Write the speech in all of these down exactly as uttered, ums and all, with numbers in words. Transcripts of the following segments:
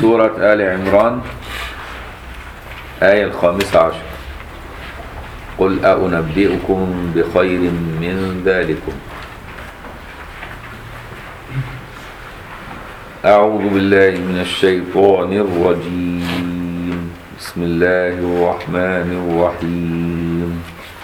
سورة آل عمران آية الخامسة عشر. قل أنبئكم بخير من ذلكم. أعوذ بالله من الشيطان الرجيم. بسم الله الرحمن الرحيم.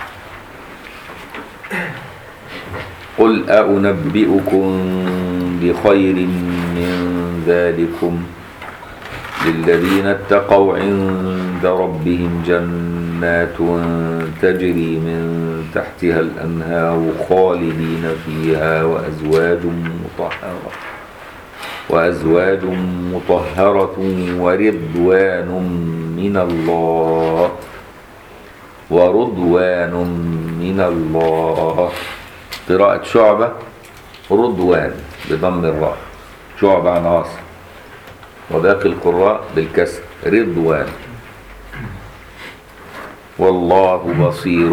قل أنبئكم بخير من ذلكم للذين اتقوا عند ربهم جنات تجري من تحتها الأنهار خالدين فيها وأزواج مطهرة وأزواج مطهرة ورضوان من الله ورضوان من الله. قراءة شعبة رضوان بضم الراء، شعبة عن عاصم، وباقي القراء بالكسر رضوان. والله بصير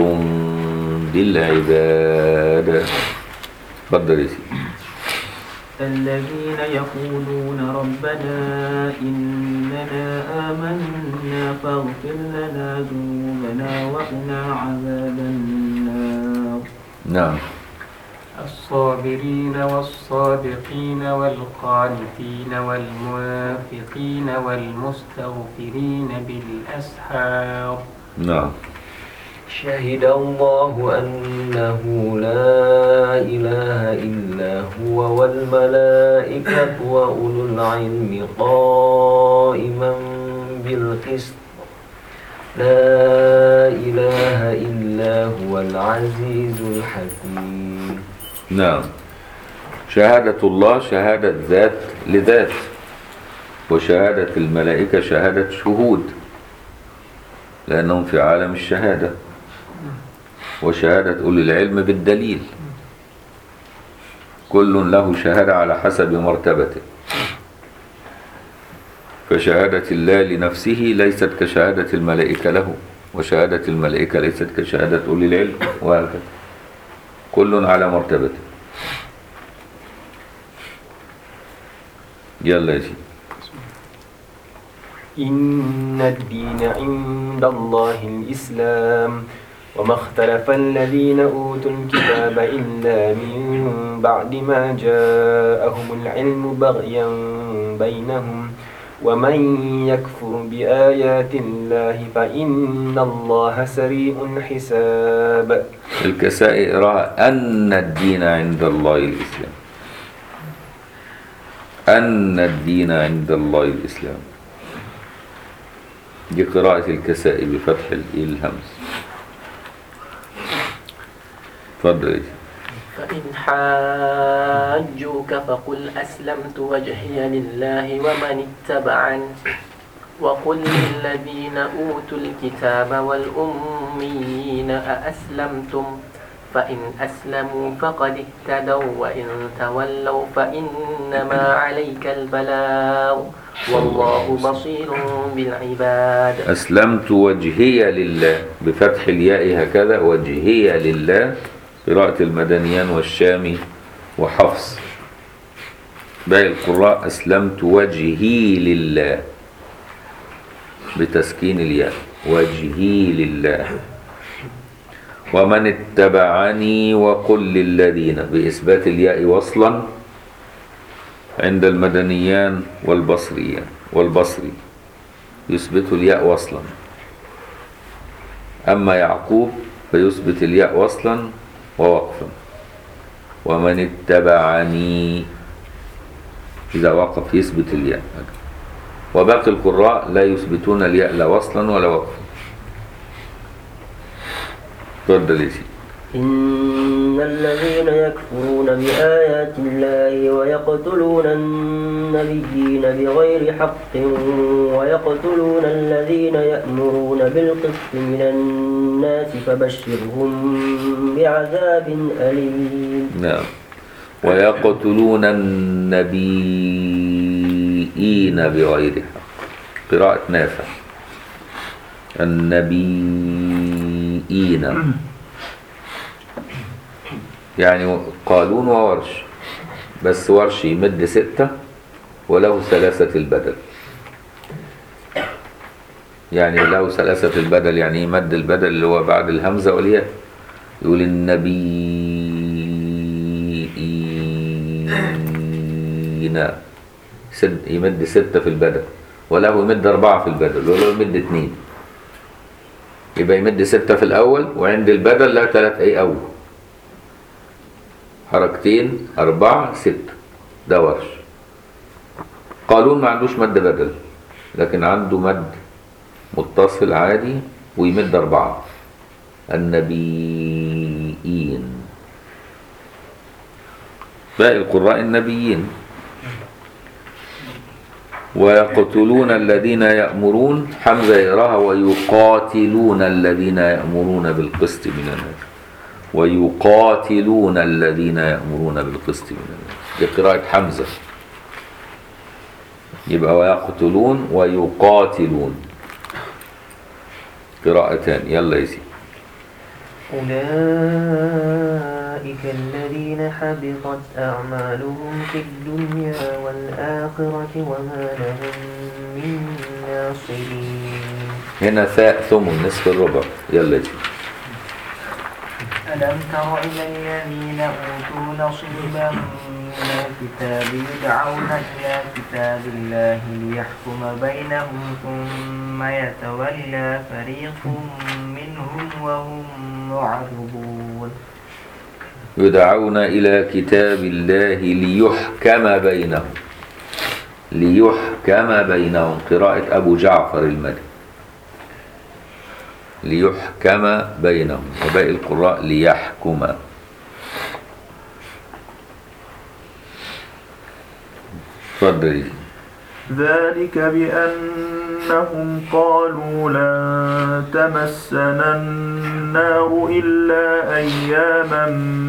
بالعباد. تفضل يا سيدي. الذين يقولون ربنا إننا آمنا فاغفر لنا ذنوبنا وقنا عذاب النار. نعم. الصابرين والصادقين والقانتين والمنفقين والمستغفرين بالأسحار. نعم. شهد الله أنه لا إله إلا هو والملائكة وأولو العلم قائما بالقسط لا إله إلا هو العزيز الحكيم. نعم. شهادة الله شهادة ذات لذات، وشهادة الملائكة شهادة شهود لأنهم في عالم الشهادة، وشهادة أولي العلم بالدليل. كل له شهادة على حسب مرتبته، فشهادة الله لنفسه ليست كشهادة الملائكة له، وشهادة الملائكة ليست كشهادة أولي العلم، وهكذا كل على مرتبته. يلا يا سيدي. إن الدين عند الله الإسلام وما اختلف الذين أوتوا الكتاب إلا من بعد ما جاءهم العلم بغيا بينهم ومن يكفر بآيات الله فإن الله سريع الحساب. الكسائي قراءة أن الدين عند الله الإسلام. أن الدين عند الله الإسلام، دي قراءة الكسائي بفتح الهمز. تفضل. فإن حاجوك فقل أسلمت وجهي لله ومن اتبعني وقل للذين أوتوا الكتاب والأميين أأسلمتم فإن أسلموا فقد اهتدوا وإن تولوا فإنما عليك البلاغ والله بصير بالعباد. أسلمت وجهي لله بفتح الياء هكذا، وجهي لله قراءة المدنيان والشامي وحفص. باقي القراء أسلمت وجهي لله بتسكين الياء، وجهي لله. ومن اتبعني وقل للذين بإثبات الياء وصلا عند المدنيان والبصريان والبصري يثبت الياء وصلا، أما يعقوب فيثبت الياء وصلا ووقفا. ومن اتبعني إذا وقف يثبت الياء، وباقي القراء لا يثبتون الياء لا وصلا ولا وقفا. تفضل يا سيدي. إن الذين يكفرون بآيات الله ويقتلون النبيين بغير حق ويقتلون الذين يأمرون بالقسط من الناس فبشرهم بعذاب أليم. نعم. ويقتلون النبيين بغير حق قراءة نافع. النبيين يعني قالون وورش، بس ورش يمد ستة وله ثلاثة البدل يعني له ثلاثة البدل، يعني ايه مد البدل اللي هو بعد الهمزة والياء. يقول النبيين سد، يمد ستة في البدل، وله يمد أربعة في البدل، وله يمد اتنين. يبقى يمد ستة في الأول، وعند البدل لا ثلاث أي أول حركتين، أربعة ستة. ده ورش. قالون ما عندوش مد بدل، لكن عنده مد متصل عادي ويمد أربعة. النبيين. باقي القراء النبيين. ويقتلون الذين يأمرون، حمزة يقراها ويقاتلون الذين يأمرون بالقسط من الناس. ويقاتلون الذين يأمرون بالقسط من الناس، دي قراءة حمزة. يبقى ويقتلون ويقاتلون قراءتان. يلا يا سيدي. أولئك الذين حبطت أعمالهم في الدنيا والآخرة وما لهم من ناصرين. هنا ثاء ثمن نصف الربع. يلا يا سيدي. ألم تر إلى الذين أوتوا نصيبا من الكتاب يدعون إلى كتاب الله ليحكم بينهم ثم يتولى فريق منهم وهم معرضون. يدعون إلى كتاب الله ليحكم بينهم. ليحكم بينهم قراءة أبو جعفر المدني. ليحكم بينهم، وباقي القراء ليحكم. تفضل. ذلك بأنهم قالوا لن تمسنا النار إلا أياما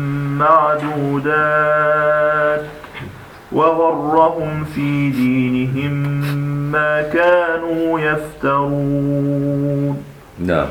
معدودات وغرهم في دينهم ما كانوا يفترون. نعم.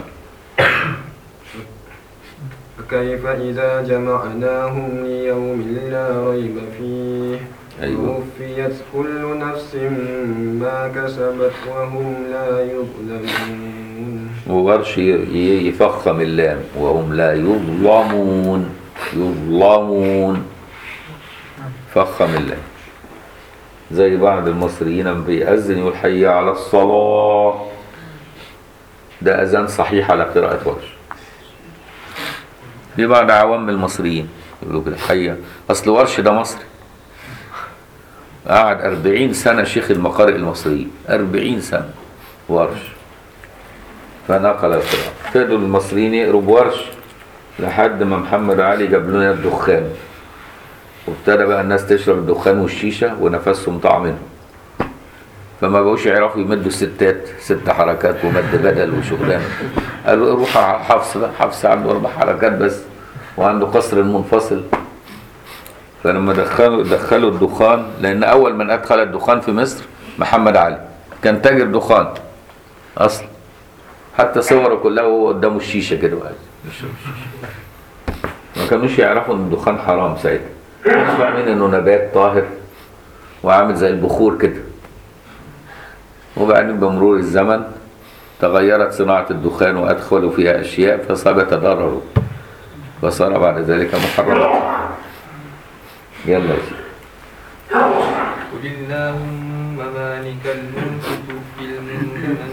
فكيف إذا جمعناهم ليوم لا ريب فيه أيوة. ووفيت كل نفس ما كسبت وهم لا يظلمون. وورش يفخم اللام وهم لا يظلمون. يظلمون فخم اللام. زي بعض المصريين لما بيأذن يقول حي على الصلاة، ده أذان صحيح على قراءة ورش. في بعض عوام المصريين يقولوا كده حي، أصل ورش ده مصري، قعد أربعين سنة شيخ المقارئ المصريين، أربعين سنة ورش، فنقل القراءة. فضلوا المصريين يقروا بورش لحد ما محمد علي جاب لنا الدخان، وابتدى بقى الناس تشرب الدخان والشيشة ونفسهم طعم منهم، فما بقوش يعرفوا يمدوا ستات ست حركات ومد بدل وشغلانه. قالوا روح حفص بقى، حفص عنده اربع حركات بس وعنده قصر المنفصل. فلما دخلوا دخلوا الدخان، لان اول من ادخل الدخان في مصر محمد علي، كان تاجر دخان اصلا، حتى صوره كلها وهو قدامه الشيشه كده بقى. ما كانوش يعرفوا ان الدخان حرام ساعتها، مش فاهمين انه نبات طاهر وعامل زي البخور كده. وبعدين بمرور الزمن تغيرت صناعة الدخان وأدخلوا فيها أشياء فصار يتضرروا، فصار بعد ذلك محرما. يلا يا سيدي. قل اللهم مالك الملك تؤتي الملك من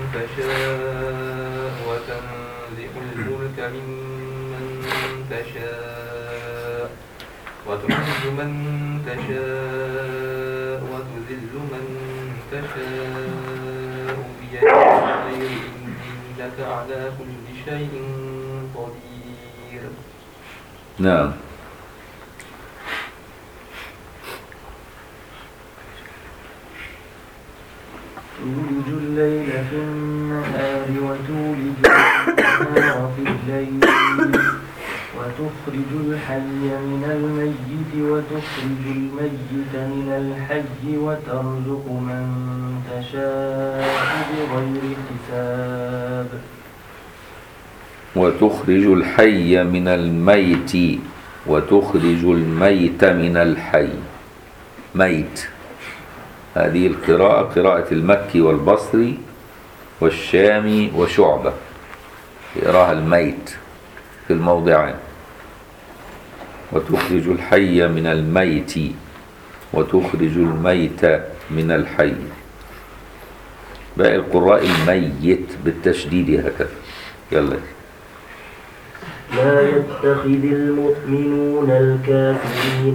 تشاء وتنزع الملك ممن تشاء وتعز من تشاء وتذل من تشاء بيدك الخير إنك على كل شيء قدير. نعم. تولج الليل في النهار وتولج النهار في الليل وتخرج الحي من الميت وتخرج الميت من الحي وترزق من تشاء بغير حساب. وتخرج الحي من الميت وتخرج الميت من الحي. ميت، هذه القراءة قراءة المكي والبصري والشامي وشعبة يقراها الميت في الموضعين. وتخرج الحي من الميت وتخرج الميت من الحي. باقي القراء الميت بالتشديد هكذا. يلا. لا يتخذ المؤمنون الكافرين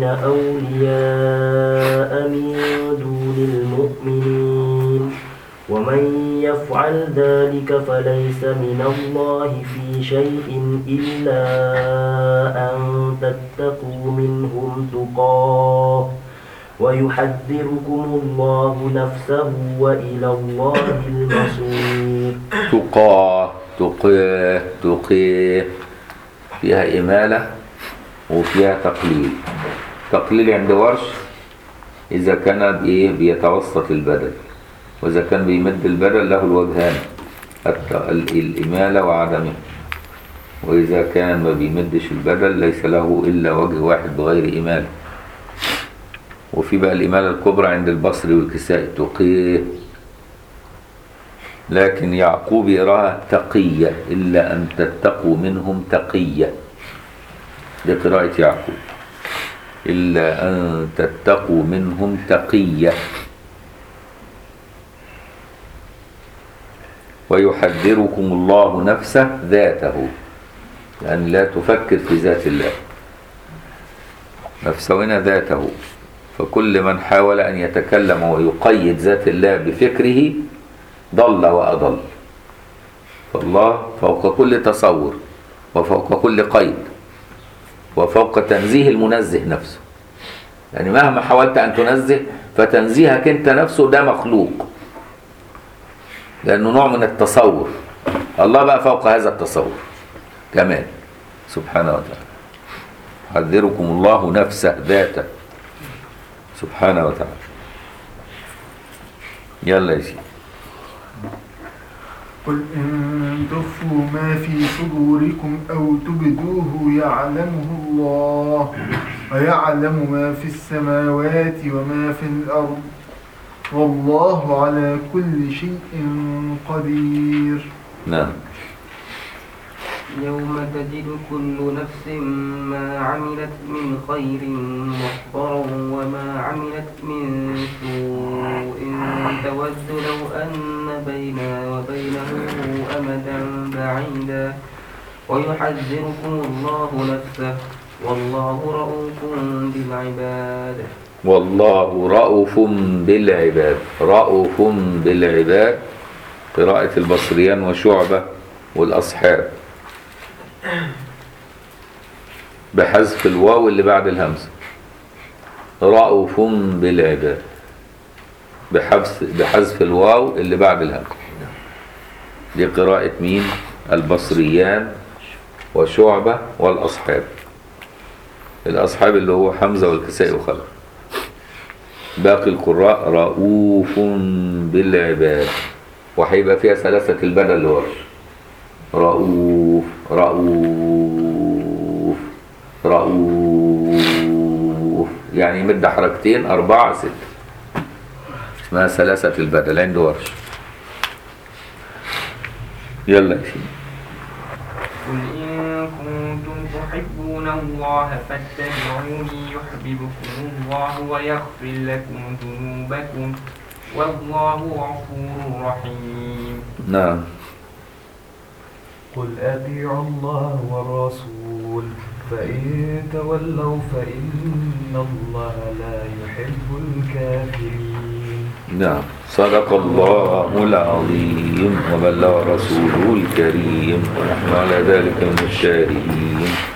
أولياء من دون المؤمنين ومن يفعل ذلك فليس من الله في شيء إلا أن تتقوا منهم تقاه ويحذركم الله نفسه وإلى الله المصير. تقاه تقاه تقاه فيها إمالة وفيها تقليل. تقليل عند ورش إذا كان بإيه بيتوسط البدل، وإذا كان بيمد البدل له الوجهان الإمالة وعدمه، وإذا كان ما بيمدش البدل ليس له إلا وجه واحد بغير إمالة. وفي بقى الإمالة الكبرى عند البصري والكسائي تقيه، لكن يعقوب يراها تقية إلا أن تتقوا منهم تقية. دي قراءة يعقوب إلا أن تتقوا منهم تقية. ويحذركم الله نفسه ذاته، يعني لا تفكر في ذات الله، نفسه ذاته. فكل من حاول أن يتكلم ويقيد ذات الله بفكره ضل وأضل. فالله فوق كل تصور وفوق كل قيد وفوق تنزيه المنزه نفسه. يعني مهما حاولت أن تنزه فتنزيهك أنت نفسه ده مخلوق، لأنه نوع من التصور. الله بقى فوق هذا التصور كمان سبحانه وتعالى. يحذركم الله نفسه ذاته سبحانه وتعالى. يلا يا سيدي. قل إن تخفوا ما في صدوركم أو تبدوه يعلمه الله ويعلم ما في السماوات وما في الأرض والله على كل شيء قدير. نعم. يوم تجد كل نفس ما عملت من خير محضرا وما عملت من سوء تود لو أن بينها وبينه أمدا بعيدا ويحذركم الله نفسه والله رؤوف بالعباد. والله رؤوف بالعباد. رؤوف بالعباد قراءة البصريان وشعبة والأصحاب بحذف الواو اللي بعد الهمزة. رؤوف بالعباد بحذف بحذف الواو اللي بعد الهمزة. دي قراءة مين؟ البصريان وشعبة والأصحاب. الأصحاب اللي هو حمزة والكسائي وخلف. باقي القراء رؤوف بالعباد، وهيبقى فيها ثلاثة البدل لورش. رؤوف رؤوف رؤوف، يعني يمد حركتين أربعة ستة، اسمها ثلاثة البدل عند ورش. يلا يا سيدي. قل إن كنتم تحبون الله فاتبعوني يحببكم الله ويغفر لكم ذنوبكم والله غفور رحيم. نعم. قل أطيعوا الله والرسول فإن تولوا فإن الله لا يحب الكافرين. نعم. صدق الله العظيم وبلغ رسوله الكريم ونحن على ذلك من الشاهدين.